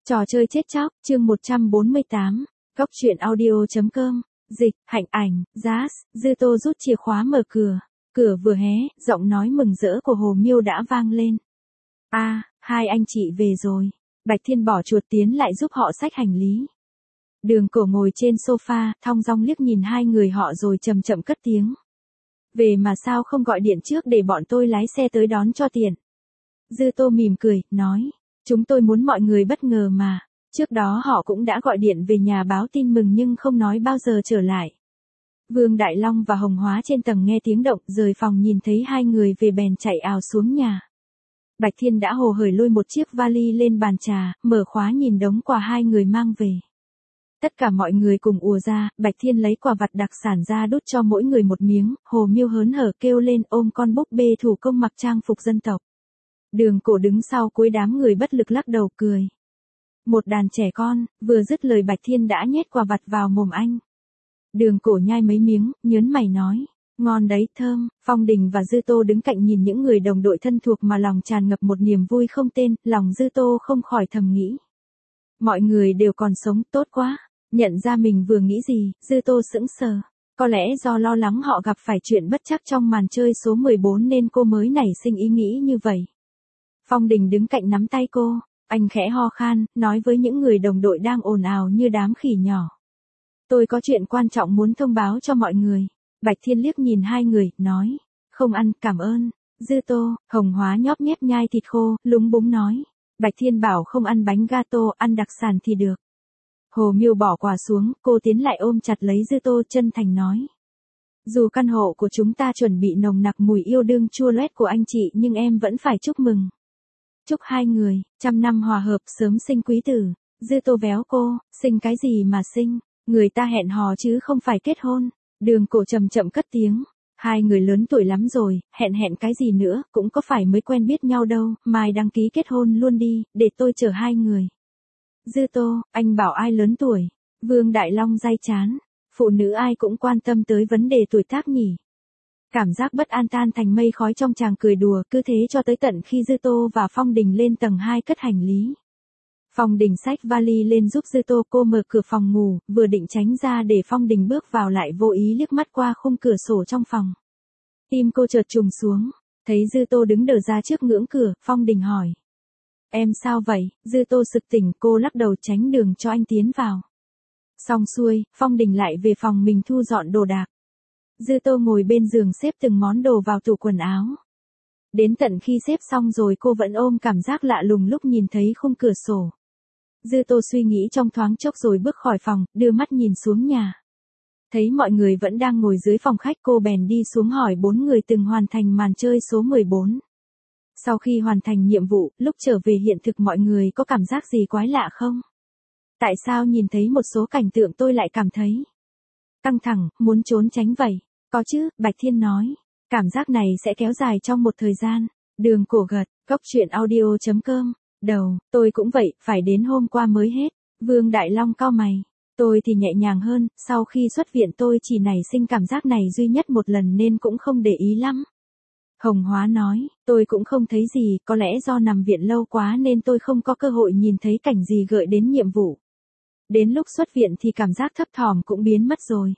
Trò chơi chết chóc, chương 148, góc truyện audio.com, dịch, hạnh ảnh, Jazz, Dư Tô rút chìa khóa mở cửa. Cửa vừa hé, giọng nói mừng rỡ của Hồ Miêu đã vang lên. Hai anh chị về rồi. Bạch Thiên bỏ chuột tiến lại giúp họ xách hành lý. Đường Cổ ngồi trên sofa, thong dong liếc nhìn hai người họ rồi chậm chậm cất tiếng. Về mà sao không gọi điện trước để bọn tôi lái xe tới đón cho tiện. Dư Tô mỉm cười, nói. Chúng tôi muốn mọi người bất ngờ mà. Trước đó họ cũng đã gọi điện về nhà báo tin mừng nhưng không nói bao giờ trở lại. Vương Đại Long và Hồng Hóa trên tầng nghe tiếng động rời phòng nhìn thấy hai người về bèn chạy ào xuống nhà. Bạch Thiên đã hồ hởi lôi một chiếc vali lên bàn trà, mở khóa nhìn đống quà hai người mang về. Tất cả mọi người cùng ùa ra, Bạch Thiên lấy quà vặt đặc sản ra đút cho mỗi người một miếng, Hồ Miêu hớn hở kêu lên ôm con búp bê thủ công mặc trang phục dân tộc. Đường Cổ đứng sau cuối đám người bất lực lắc đầu cười. Một đàn trẻ con, vừa dứt lời Bạch Thiên đã nhét quà vặt vào mồm anh. Đường Cổ nhai mấy miếng, nhớn mày nói, ngon đấy, thơm. Phong Đình và Dư Tô đứng cạnh nhìn những người đồng đội thân thuộc mà lòng tràn ngập một niềm vui không tên, lòng Dư Tô không khỏi thầm nghĩ. Mọi người đều còn sống, tốt quá. Nhận ra mình vừa nghĩ gì, Dư Tô sững sờ. Có lẽ do lo lắng họ gặp phải chuyện bất trắc trong màn chơi số 14 nên cô mới nảy sinh ý nghĩ như vậy. Phong Đình đứng cạnh nắm tay cô, anh khẽ ho khan, nói với những người đồng đội đang ồn ào như đám khỉ nhỏ. Tôi có chuyện quan trọng muốn thông báo cho mọi người. Bạch Thiên liếc nhìn hai người, nói, không ăn, cảm ơn. Dư Tô, Hồng Hóa nhóp nhép nhai thịt khô, lúng búng nói. Bạch Thiên bảo không ăn bánh gato, ăn đặc sản thì được. Hồ Miêu bỏ quà xuống, cô tiến lại ôm chặt lấy Dư Tô chân thành nói. Dù căn hộ của chúng ta chuẩn bị nồng nặc mùi yêu đương chua loét của anh chị nhưng em vẫn phải chúc mừng. Chúc hai người, 100 năm hòa hợp sớm sinh quý tử. Dư Tô véo cô, sinh cái gì mà sinh, người ta hẹn hò chứ không phải kết hôn. Đường Cổ chậm chậm cất tiếng, hai người lớn tuổi lắm rồi, hẹn cái gì nữa, cũng có phải mới quen biết nhau đâu, mai đăng ký kết hôn luôn đi, để tôi chở hai người. Dư Tô, anh bảo ai lớn tuổi? Vương Đại Long day chán, phụ nữ ai cũng quan tâm tới vấn đề tuổi tác nhỉ. Cảm giác bất an tan thành mây khói trong chàng cười đùa, cứ thế cho tới tận khi Dư Tô và Phong Đình lên tầng 2 cất hành lý. Phong Đình xách vali lên giúp Dư Tô, cô mở cửa phòng ngủ, vừa định tránh ra để Phong Đình bước vào lại vô ý liếc mắt qua khung cửa sổ trong phòng. Tim cô chợt trùng xuống, thấy Dư Tô đứng đờ ra trước ngưỡng cửa, Phong Đình hỏi. Em sao vậy? Dư Tô sực tỉnh, cô lắc đầu tránh đường cho anh tiến vào. Xong xuôi, Phong Đình lại về phòng mình thu dọn đồ đạc. Dư Tô ngồi bên giường xếp từng món đồ vào tủ quần áo. Đến tận khi xếp xong rồi cô vẫn ôm cảm giác lạ lùng lúc nhìn thấy khung cửa sổ. Dư Tô suy nghĩ trong thoáng chốc rồi bước khỏi phòng, đưa mắt nhìn xuống nhà. Thấy mọi người vẫn đang ngồi dưới phòng khách, cô bèn đi xuống hỏi 4 người từng hoàn thành màn chơi số 14. Sau khi hoàn thành nhiệm vụ, lúc trở về hiện thực mọi người có cảm giác gì quái lạ không? Tại sao nhìn thấy một số cảnh tượng tôi lại cảm thấy căng thẳng, muốn trốn tránh vậy? Có chứ, Bạch Thiên nói. Cảm giác này sẽ kéo dài trong một thời gian. Đường Cổ gật, góc truyện audio.com. Đầu, tôi cũng vậy, phải đến hôm qua mới hết. Vương Đại Long cau mày. Tôi thì nhẹ nhàng hơn, sau khi xuất viện tôi chỉ nảy sinh cảm giác này duy nhất một lần nên cũng không để ý lắm. Hồng Hóa nói, tôi cũng không thấy gì, có lẽ do nằm viện lâu quá nên tôi không có cơ hội nhìn thấy cảnh gì gợi đến nhiệm vụ. Đến lúc xuất viện thì cảm giác thấp thỏm cũng biến mất rồi.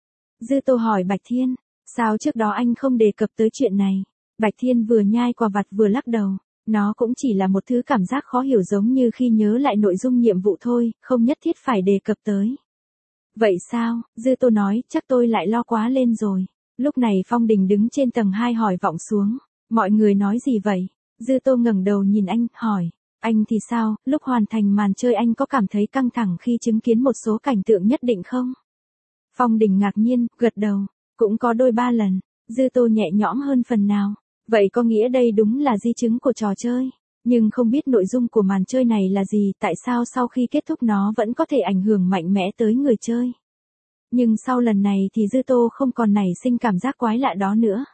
Dư Tô hỏi Bạch Thiên, sao trước đó anh không đề cập tới chuyện này? Bạch Thiên vừa nhai quà vặt vừa lắc đầu, nó cũng chỉ là một thứ cảm giác khó hiểu giống như khi nhớ lại nội dung nhiệm vụ thôi, không nhất thiết phải đề cập tới. Vậy sao? Dư Tô nói, chắc tôi lại lo quá lên rồi. Lúc này Phong Đình đứng trên tầng 2 hỏi vọng xuống, mọi người nói gì vậy? Dư Tô ngẩng đầu nhìn anh, hỏi, anh thì sao, lúc hoàn thành màn chơi anh có cảm thấy căng thẳng khi chứng kiến một số cảnh tượng nhất định không? Phong Đình ngạc nhiên, gật đầu, cũng có đôi ba lần. Dư Tô nhẹ nhõm hơn phần nào. Vậy có nghĩa đây đúng là di chứng của trò chơi. Nhưng không biết nội dung của màn chơi này là gì, tại sao sau khi kết thúc nó vẫn có thể ảnh hưởng mạnh mẽ tới người chơi. Nhưng sau lần này thì Dư Tô không còn nảy sinh cảm giác quái lạ đó nữa.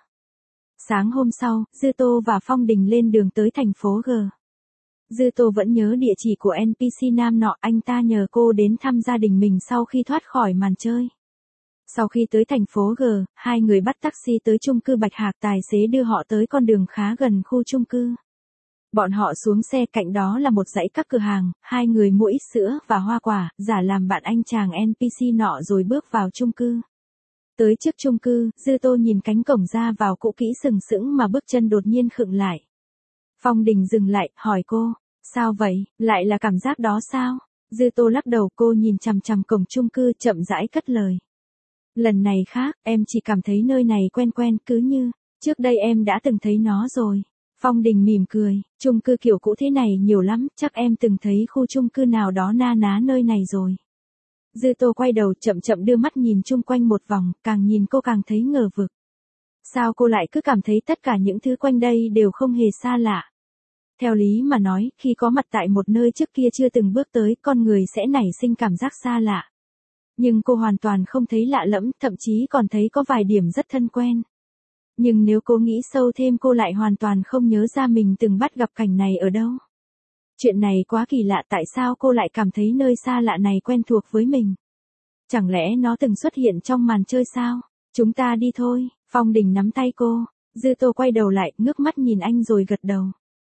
Sáng hôm sau, Dư Tô và Phong Đình lên đường tới thành phố G. Dư Tô vẫn nhớ địa chỉ của NPC nam nọ, anh ta nhờ cô đến thăm gia đình mình sau khi thoát khỏi màn chơi. Sau khi tới thành phố G, hai người bắt taxi tới chung cư Bạch Hạc, tài xế đưa họ tới con đường khá gần khu chung cư. Bọn họ xuống xe, cạnh đó là một dãy các cửa hàng, hai người mua ít sữa và hoa quả, giả làm bạn anh chàng NPC nọ rồi bước vào chung cư. Tới trước chung cư, Dư Tô nhìn cánh cổng ra vào cũ kỹ sừng sững mà bước chân đột nhiên khựng lại. Phong Đình dừng lại, hỏi cô, sao vậy, lại là cảm giác đó sao? Dư Tô lắc đầu, cô nhìn chằm chằm cổng chung cư chậm rãi cất lời. Lần này khác, em chỉ cảm thấy nơi này quen quen, cứ như, trước đây em đã từng thấy nó rồi. Phong Đình mỉm cười, chung cư kiểu cũ thế này nhiều lắm, chắc em từng thấy khu chung cư nào đó na ná nơi này rồi. Dư Tô quay đầu chậm chậm đưa mắt nhìn chung quanh một vòng, càng nhìn cô càng thấy ngờ vực. Sao cô lại cứ cảm thấy tất cả những thứ quanh đây đều không hề xa lạ? Theo lý mà nói, khi có mặt tại một nơi trước kia chưa từng bước tới, con người sẽ nảy sinh cảm giác xa lạ. Nhưng cô hoàn toàn không thấy lạ lẫm, thậm chí còn thấy có vài điểm rất thân quen. Nhưng nếu cô nghĩ sâu thêm, cô lại hoàn toàn không nhớ ra mình từng bắt gặp cảnh này ở đâu. Chuyện này quá kỳ lạ, tại sao cô lại cảm thấy nơi xa lạ này quen thuộc với mình? Chẳng lẽ nó từng xuất hiện trong màn chơi sao? Chúng ta đi thôi. Phong Đình nắm tay cô. Dư Tô quay đầu lại, ngước mắt nhìn anh rồi gật đầu.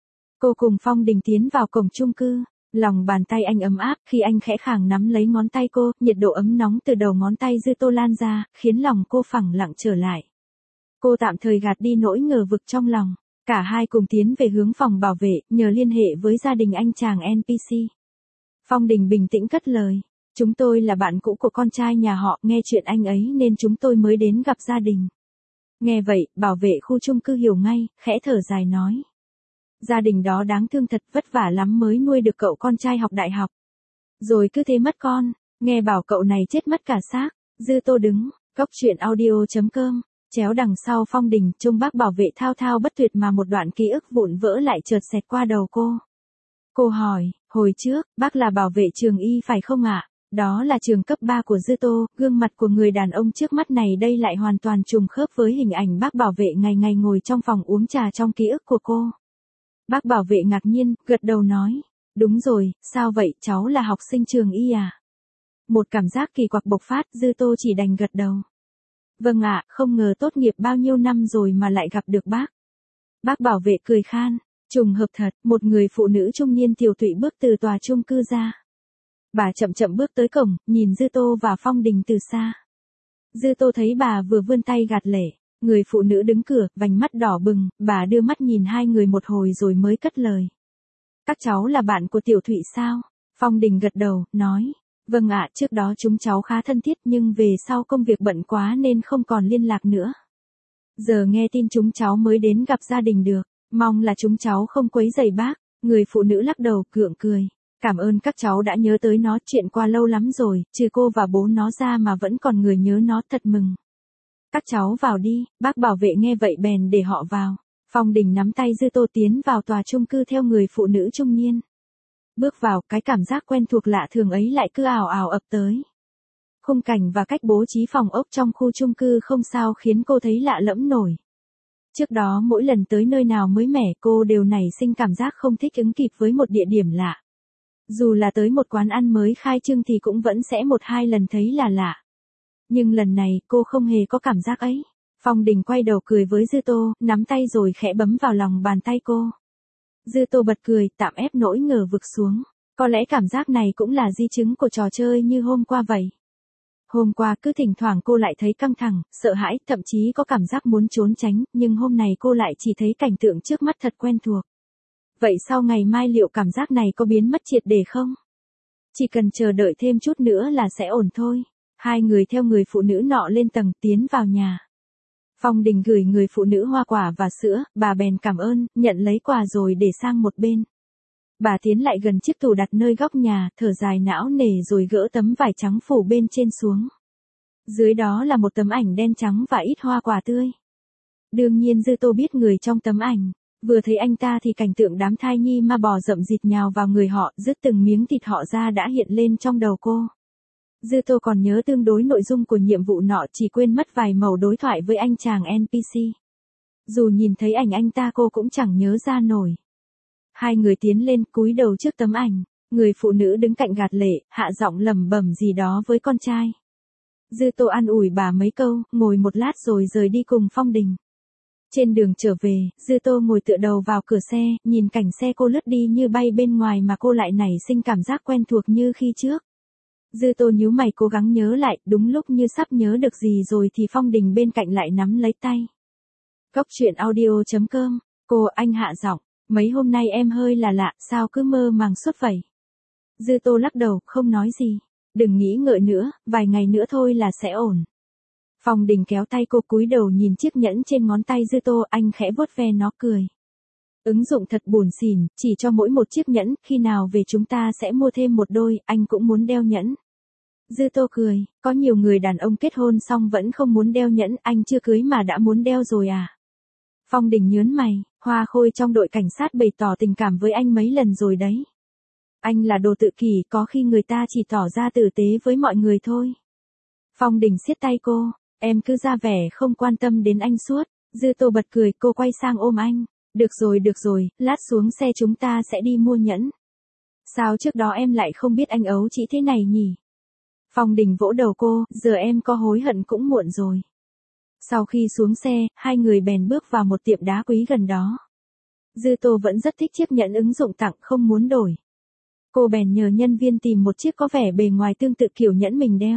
Cô cùng Phong Đình tiến vào cổng chung cư. Lòng bàn tay anh ấm áp khi anh khẽ khàng nắm lấy ngón tay cô, nhiệt độ ấm nóng từ đầu ngón tay Dư Tô lan ra, khiến lòng cô phẳng lặng trở lại. Cô tạm thời gạt đi nỗi ngờ vực trong lòng. Cả hai cùng tiến về hướng phòng bảo vệ, nhờ liên hệ với gia đình anh chàng NPC. Phong Đình bình tĩnh cất lời. Chúng tôi là bạn cũ của con trai nhà họ, nghe chuyện anh ấy nên chúng tôi mới đến gặp gia đình. Nghe vậy, bảo vệ khu chung cư hiểu ngay, khẽ thở dài nói. Gia đình đó đáng thương thật, vất vả lắm mới nuôi được cậu con trai học đại học. Rồi cứ thế mất con, nghe bảo cậu này chết mất cả xác. Dư Tô đứng, góc chuyện audio.com. Chéo đằng sau Phong Đình, trông bác bảo vệ thao thao bất tuyệt mà một đoạn ký ức vụn vỡ lại chợt xẹt qua đầu cô. Cô hỏi, hồi trước, bác là bảo vệ trường Y phải không ạ? Đó là trường cấp 3 của Dư Tô, gương mặt của người đàn ông trước mắt này đây lại hoàn toàn trùng khớp với hình ảnh bác bảo vệ ngày ngày ngồi trong phòng uống trà trong ký ức của cô. Bác bảo vệ ngạc nhiên, gật đầu nói, đúng rồi, sao vậy, cháu là học sinh trường Y à? Một cảm giác kỳ quặc bộc phát, Dư Tô chỉ đành gật đầu. Vâng ạ, không ngờ tốt nghiệp bao nhiêu năm rồi mà lại gặp được bác. Bác bảo vệ cười khan, trùng hợp thật, một người phụ nữ trung niên tiều tụy bước từ tòa chung cư ra. Bà chậm chậm bước tới cổng, nhìn Dư Tô và Phong Đình từ xa. Dư Tô thấy bà vừa vươn tay gạt lệ, người phụ nữ đứng cửa, vành mắt đỏ bừng, bà đưa mắt nhìn hai người một hồi rồi mới cất lời. Các cháu là bạn của Tiểu Thụy sao? Phong Đình gật đầu, nói. Vâng ạ, trước đó chúng cháu khá thân thiết nhưng về sau công việc bận quá nên không còn liên lạc nữa. Giờ nghe tin chúng cháu mới đến gặp gia đình được, mong là chúng cháu không quấy rầy bác. Người phụ nữ lắc đầu, gượng cười. Cảm ơn các cháu đã nhớ tới nó, chuyện qua lâu lắm rồi, trừ cô và bố nó ra mà vẫn còn người nhớ nó, thật mừng. Các cháu vào đi, bác bảo vệ nghe vậy bèn để họ vào. Phong Đình nắm tay Dư Tô tiến vào tòa chung cư theo người phụ nữ trung niên. Bước vào, cái cảm giác quen thuộc lạ thường ấy lại cứ ào ào ập tới. Khung cảnh và cách bố trí phòng ốc trong khu chung cư không sao khiến cô thấy lạ lẫm nổi. Trước đó mỗi lần tới nơi nào mới mẻ cô đều nảy sinh cảm giác không thích ứng kịp với một địa điểm lạ. Dù là tới một quán ăn mới khai trương thì cũng vẫn sẽ một hai lần thấy là lạ. Nhưng lần này cô không hề có cảm giác ấy. Phong Đình quay đầu cười với Dư Tô, nắm tay rồi khẽ bấm vào lòng bàn tay cô. Dư Tô bật cười, tạm ép nỗi ngờ vực xuống. Có lẽ cảm giác này cũng là di chứng của trò chơi như hôm qua vậy. Hôm qua cứ thỉnh thoảng cô lại thấy căng thẳng, sợ hãi, thậm chí có cảm giác muốn trốn tránh, nhưng hôm nay cô lại chỉ thấy cảnh tượng trước mắt thật quen thuộc. Vậy sau ngày mai liệu cảm giác này có biến mất triệt để không? Chỉ cần chờ đợi thêm chút nữa là sẽ ổn thôi. Hai người theo người phụ nữ nọ lên tầng tiến vào nhà. Phong Đình gửi người phụ nữ hoa quả và sữa, bà bèn cảm ơn, nhận lấy quà rồi để sang một bên. Bà tiến lại gần chiếc tủ đặt nơi góc nhà, thở dài não nề rồi gỡ tấm vải trắng phủ bên trên xuống. Dưới đó là một tấm ảnh đen trắng và ít hoa quả tươi. Đương nhiên Dư Tô biết người trong tấm ảnh. Vừa thấy anh ta thì cảnh tượng đám thai nhi ma bò rậm rịt nhào vào người họ, rứt từng miếng thịt họ ra đã hiện lên trong đầu cô. Dư Tô còn nhớ tương đối nội dung của nhiệm vụ nọ, chỉ quên mất vài mẩu đối thoại với anh chàng NPC. Dù nhìn thấy ảnh anh ta cô cũng chẳng nhớ ra nổi. Hai người tiến lên cúi đầu trước tấm ảnh, người phụ nữ đứng cạnh gạt lệ, hạ giọng lẩm bẩm gì đó với con trai. Dư Tô an ủi bà mấy câu, ngồi một lát rồi rời đi cùng Phong Đình. Trên đường trở về, Dư Tô ngồi tựa đầu vào cửa xe, nhìn cảnh xe cô lướt đi như bay bên ngoài mà cô lại nảy sinh cảm giác quen thuộc như khi trước. Dư Tô nhíu mày cố gắng nhớ lại, đúng lúc như sắp nhớ được gì rồi thì Phong Đình bên cạnh lại nắm lấy tay. Cốc truyện audio.com, cô anh hạ giọng, mấy hôm nay em hơi là lạ, sao cứ mơ màng suốt vậy? Dư Tô lắc đầu, không nói gì. Đừng nghĩ ngợi nữa, vài ngày nữa thôi là sẽ ổn. Phong Đình kéo tay cô cúi đầu nhìn chiếc nhẫn trên ngón tay Dư Tô, anh khẽ vuốt ve nó cười. Ứng dụng thật buồn xỉn, chỉ cho mỗi một chiếc nhẫn, khi nào về chúng ta sẽ mua thêm một đôi, anh cũng muốn đeo nhẫn. Dư Tô cười, có nhiều người đàn ông kết hôn xong vẫn không muốn đeo nhẫn, anh chưa cưới mà đã muốn đeo rồi à? Phong Đình nhớn mày, Hoa Khôi trong đội cảnh sát bày tỏ tình cảm với anh mấy lần rồi đấy. Anh là đồ tự kỷ, có khi người ta chỉ tỏ ra tử tế với mọi người thôi. Phong Đình siết tay cô, em cứ ra vẻ không quan tâm đến anh suốt. Dư Tô bật cười, cô quay sang ôm anh. Được rồi, lát xuống xe chúng ta sẽ đi mua nhẫn. Sao trước đó em lại không biết anh ấu chỉ thế này nhỉ? Phong Đình vỗ đầu cô, giờ em có hối hận cũng muộn rồi. Sau khi xuống xe, hai người bèn bước vào một tiệm đá quý gần đó. Dư Tô vẫn rất thích chiếc nhẫn ứng dụng tặng, không muốn đổi. Cô bèn nhờ nhân viên tìm một chiếc có vẻ bề ngoài tương tự kiểu nhẫn mình đeo.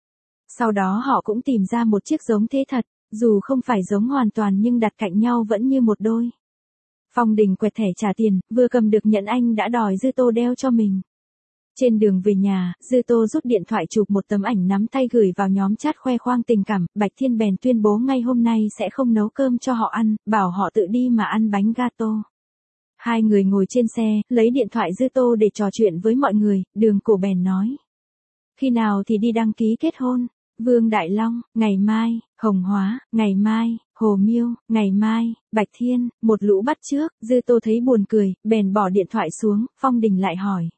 Sau đó họ cũng tìm ra một chiếc giống thế thật, dù không phải giống hoàn toàn nhưng đặt cạnh nhau vẫn như một đôi. Phong Đình quẹt thẻ trả tiền, vừa cầm được nhẫn anh đã đòi Dư Tô đeo cho mình. Trên đường về nhà, Dư Tô rút điện thoại chụp một tấm ảnh nắm tay gửi vào nhóm chat khoe khoang tình cảm, Bạch Thiên bèn tuyên bố ngay hôm nay sẽ không nấu cơm cho họ ăn, bảo họ tự đi mà ăn bánh gato. Hai người ngồi trên xe, lấy điện thoại Dư Tô để trò chuyện với mọi người, Đường Cổ bèn nói. Khi nào thì đi đăng ký kết hôn? Vương Đại Long, ngày mai, Hồng Hóa, ngày mai, Hồ Miêu, ngày mai, Bạch Thiên, một lũ bắt trước, Dư Tô thấy buồn cười, bèn bỏ điện thoại xuống, Phong Đình lại hỏi.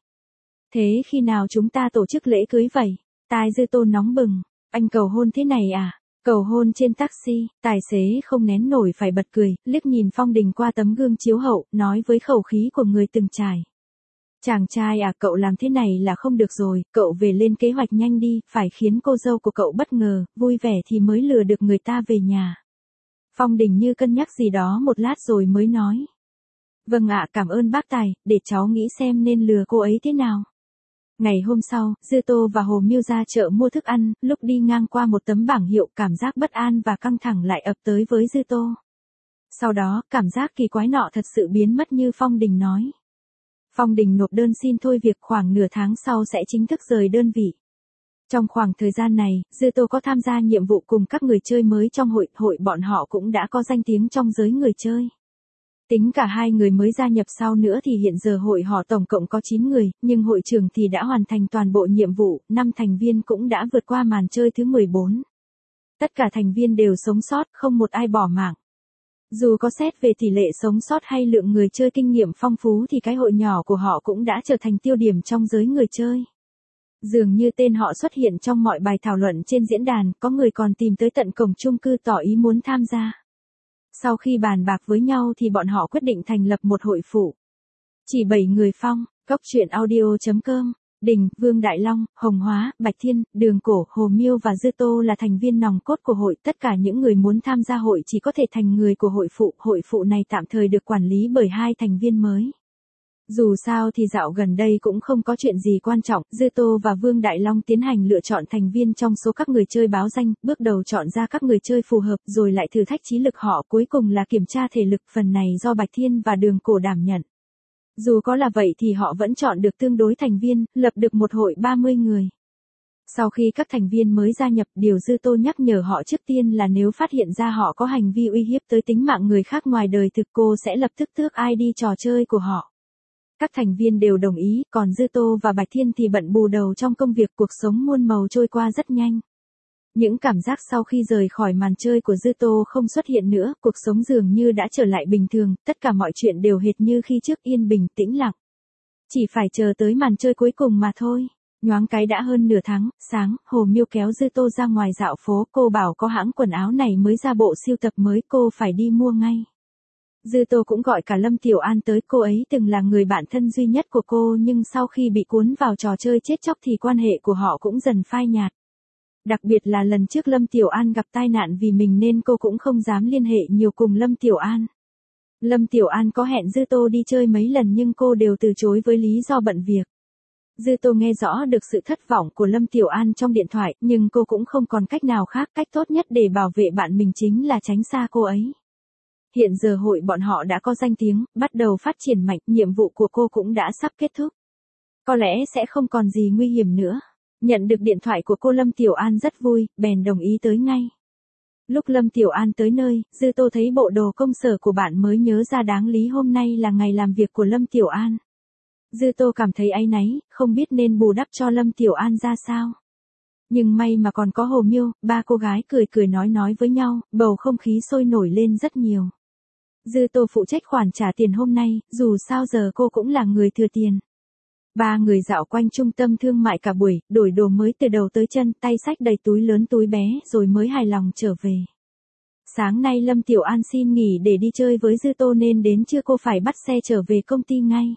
Thế khi nào chúng ta tổ chức lễ cưới vậy? Tai Dư Tô nóng bừng, anh cầu hôn thế này à? Cầu hôn trên taxi, tài xế không nén nổi phải bật cười, liếc nhìn Phong Đình qua tấm gương chiếu hậu, nói với khẩu khí của người từng trải. Chàng trai à, cậu làm thế này là không được rồi, cậu về lên kế hoạch nhanh đi, phải khiến cô dâu của cậu bất ngờ, vui vẻ thì mới lừa được người ta về nhà. Phong Đình như cân nhắc gì đó một lát rồi mới nói. Vâng ạ, cảm ơn bác Tài, để cháu nghĩ xem nên lừa cô ấy thế nào. Ngày hôm sau, Dư Tô và Hồ Miêu ra chợ mua thức ăn, lúc đi ngang qua một tấm bảng hiệu, cảm giác bất an và căng thẳng lại ập tới với Dư Tô. Sau đó, cảm giác kỳ quái nọ thật sự biến mất như Phong Đình nói. Phong Đình nộp đơn xin thôi việc, khoảng nửa tháng sau sẽ chính thức rời đơn vị. Trong khoảng thời gian này, Dư Tô có tham gia nhiệm vụ cùng các người chơi mới trong hội bọn họ cũng đã có danh tiếng trong giới người chơi. Tính cả hai người mới gia nhập sau nữa thì hiện giờ hội họ tổng cộng có 9 người, nhưng hội trưởng thì đã hoàn thành toàn bộ nhiệm vụ, 5 thành viên cũng đã vượt qua màn chơi thứ 14. Tất cả thành viên đều sống sót, không một ai bỏ mạng. Dù có xét về tỷ lệ sống sót hay lượng người chơi kinh nghiệm phong phú thì cái hội nhỏ của họ cũng đã trở thành tiêu điểm trong giới người chơi. Dường như tên họ xuất hiện trong mọi bài thảo luận trên diễn đàn, có người còn tìm tới tận cổng chung cư tỏ ý muốn tham gia. Sau khi bàn bạc với nhau thì bọn họ quyết định thành lập một hội phụ. Chỉ 7 người phong, Cốc truyện audio.com, Đình, Vương Đại Long, Hồng Hóa, Bạch Thiên, Đường Cổ, Hồ Miêu và Dư Tô là thành viên nòng cốt của hội. Tất cả những người muốn tham gia hội chỉ có thể thành người của hội phụ. Hội phụ này tạm thời được quản lý bởi 2 thành viên mới. Dù sao thì dạo gần đây cũng không có chuyện gì quan trọng, Dư Tô và Vương Đại Long tiến hành lựa chọn thành viên trong số các người chơi báo danh, bước đầu chọn ra các người chơi phù hợp rồi lại thử thách trí lực họ, cuối cùng là kiểm tra thể lực, phần này do Bạch Thiên và Đường Cổ đảm nhận. Dù có là vậy thì họ vẫn chọn được tương đối thành viên, lập được một hội 30 người. Sau khi các thành viên mới gia nhập, điều Dư Tô nhắc nhở họ trước tiên là nếu phát hiện ra họ có hành vi uy hiếp tới tính mạng người khác ngoài đời thực, cô sẽ lập tức tước ID trò chơi của họ. Các thành viên đều đồng ý, còn Dư Tô và Bạch Thiên thì bận bù đầu trong công việc, cuộc sống muôn màu trôi qua rất nhanh. Những cảm giác sau khi rời khỏi màn chơi của Dư Tô không xuất hiện nữa, cuộc sống dường như đã trở lại bình thường, tất cả mọi chuyện đều hệt như khi trước, yên bình, tĩnh lặng. Chỉ phải chờ tới màn chơi cuối cùng mà thôi. Nhoáng cái đã hơn nửa tháng, sáng, Hồ Miêu kéo Dư Tô ra ngoài dạo phố, cô bảo có hãng quần áo này mới ra bộ siêu tập mới, cô phải đi mua ngay. Dư Tô cũng gọi cả Lâm Tiểu An tới, cô ấy từng là người bạn thân duy nhất của cô nhưng sau khi bị cuốn vào trò chơi chết chóc thì quan hệ của họ cũng dần phai nhạt. Đặc biệt là lần trước Lâm Tiểu An gặp tai nạn vì mình nên cô cũng không dám liên hệ nhiều cùng Lâm Tiểu An. Lâm Tiểu An có hẹn Dư Tô đi chơi mấy lần nhưng cô đều từ chối với lý do bận việc. Dư Tô nghe rõ được sự thất vọng của Lâm Tiểu An trong điện thoại, nhưng cô cũng không còn cách nào khác, cách tốt nhất để bảo vệ bạn mình chính là tránh xa cô ấy. Hiện giờ hội bọn họ đã có danh tiếng, bắt đầu phát triển mạnh, nhiệm vụ của cô cũng đã sắp kết thúc. Có lẽ sẽ không còn gì nguy hiểm nữa. Nhận được điện thoại của cô Lâm Tiểu An rất vui, bèn đồng ý tới ngay. Lúc Lâm Tiểu An tới nơi, Dư Tô thấy bộ đồ công sở của bạn mới nhớ ra đáng lý hôm nay là ngày làm việc của Lâm Tiểu An. Dư Tô cảm thấy áy náy, không biết nên bù đắp cho Lâm Tiểu An ra sao. Nhưng may mà còn có Hồ Miêu, ba cô gái cười cười nói với nhau, bầu không khí sôi nổi lên rất nhiều. Dư Tô phụ trách khoản trả tiền hôm nay, dù sao giờ cô cũng là người thừa tiền. Ba người dạo quanh trung tâm thương mại cả buổi, đổi đồ mới từ đầu tới chân, tay xách đầy túi lớn túi bé rồi mới hài lòng trở về. Sáng nay Lâm Tiểu An xin nghỉ để đi chơi với Dư Tô nên đến trưa cô phải bắt xe trở về công ty ngay.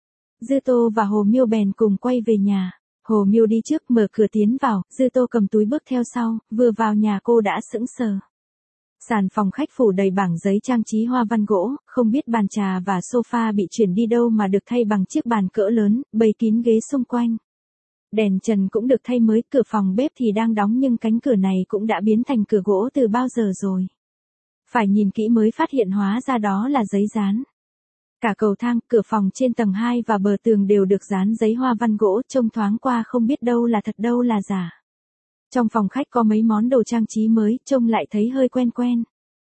Dư Tô và Hồ Miêu bèn cùng quay về nhà. Hồ Miêu đi trước mở cửa tiến vào, Dư Tô cầm túi bước theo sau, vừa vào nhà cô đã sững sờ. Sàn phòng khách phủ đầy bảng giấy trang trí hoa văn gỗ, không biết bàn trà và sofa bị chuyển đi đâu mà được thay bằng chiếc bàn cỡ lớn, bày kín ghế xung quanh. Đèn trần cũng được thay mới, cửa phòng bếp thì đang đóng nhưng cánh cửa này cũng đã biến thành cửa gỗ từ bao giờ rồi. Phải nhìn kỹ mới phát hiện hóa ra đó là giấy dán. Cả cầu thang, cửa phòng trên tầng 2 và bờ tường đều được dán giấy hoa văn gỗ, trông thoáng qua không biết đâu là thật đâu là giả. Trong phòng khách có mấy món đồ trang trí mới, trông lại thấy hơi quen quen.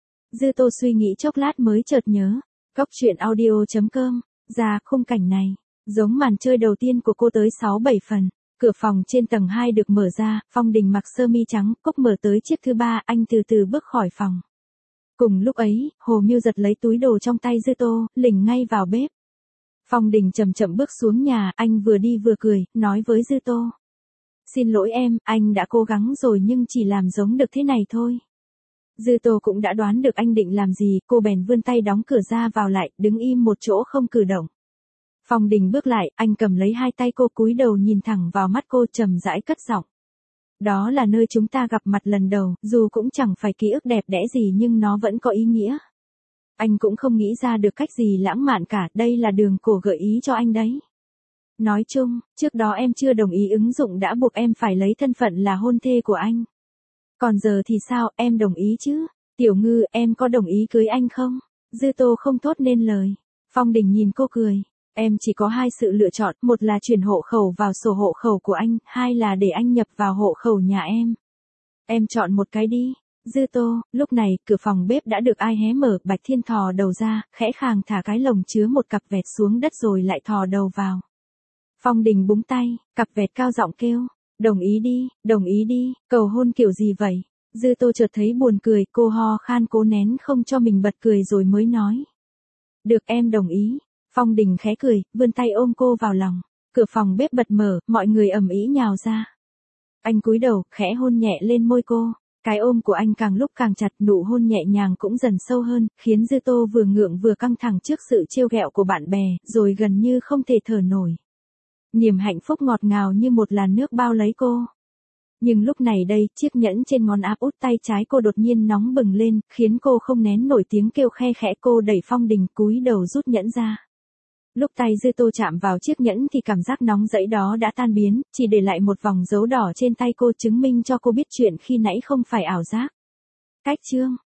Dư Tô suy nghĩ chốc lát mới chợt nhớ. Góc truyện audio.com, ra khung cảnh này, giống màn chơi đầu tiên của cô tới 6-7 phần. Cửa phòng trên tầng 2 được mở ra, Phong Đình mặc sơ mi trắng, cốc mở tới chiếc thứ 3, anh từ từ bước khỏi phòng. Cùng lúc ấy, Hồ Miêu giật lấy túi đồ trong tay Dư Tô, lỉnh ngay vào bếp. Phong Đình chậm chậm bước xuống nhà, anh vừa đi vừa cười, nói với Dư Tô. Xin lỗi em, anh đã cố gắng rồi nhưng chỉ làm giống được thế này thôi. Dư Tô cũng đã đoán được anh định làm gì, cô bèn vươn tay đóng cửa ra vào lại, đứng im một chỗ không cử động. Phong Đình bước lại, anh cầm lấy hai tay cô cúi đầu nhìn thẳng vào mắt cô trầm rãi cất giọng. Đó là nơi chúng ta gặp mặt lần đầu, dù cũng chẳng phải ký ức đẹp đẽ gì nhưng nó vẫn có ý nghĩa. Anh cũng không nghĩ ra được cách gì lãng mạn cả, đây là đường cổ gợi ý cho anh đấy. Nói chung, trước đó em chưa đồng ý ứng dụng đã buộc em phải lấy thân phận là hôn thê của anh. Còn giờ thì sao, em đồng ý chứ? Tiểu Ngư, em có đồng ý cưới anh không? Dư Tô không thốt nên lời. Phong Đình nhìn cô cười. Em chỉ có hai sự lựa chọn, một là chuyển hộ khẩu vào sổ hộ khẩu của anh, hai là để anh nhập vào hộ khẩu nhà em. Em chọn một cái đi. Dư Tô, lúc này, cửa phòng bếp đã được ai hé mở, Bạch Thiên thò đầu ra, khẽ khàng thả cái lồng chứa một cặp vẹt xuống đất rồi lại thò đầu vào. Phong Đình búng tay, cặp vẹt cao giọng kêu. Đồng ý đi, cầu hôn kiểu gì vậy? Dư Tô chợt thấy buồn cười, cô ho khan cố nén không cho mình bật cười rồi mới nói. Được, em đồng ý. Phong Đình khẽ cười, vươn tay ôm cô vào lòng. Cửa phòng bếp bật mở, mọi người ầm ĩ nhào ra. Anh cúi đầu, khẽ hôn nhẹ lên môi cô. Cái ôm của anh càng lúc càng chặt, nụ hôn nhẹ nhàng cũng dần sâu hơn, khiến Dư Tô vừa ngượng vừa căng thẳng trước sự trêu ghẹo của bạn bè, rồi gần như không thể thở nổi. Niềm hạnh phúc ngọt ngào như một làn nước bao lấy cô. Nhưng lúc này đây, chiếc nhẫn trên ngón áp út tay trái cô đột nhiên nóng bừng lên, khiến cô không nén nổi tiếng kêu khe khẽ. Cô đẩy Phong Đình cúi đầu rút nhẫn ra. Lúc tay Dư Tô chạm vào chiếc nhẫn thì cảm giác nóng rẫy đó đã tan biến, chỉ để lại một vòng dấu đỏ trên tay cô, chứng minh cho cô biết chuyện khi nãy không phải ảo giác. Cách chương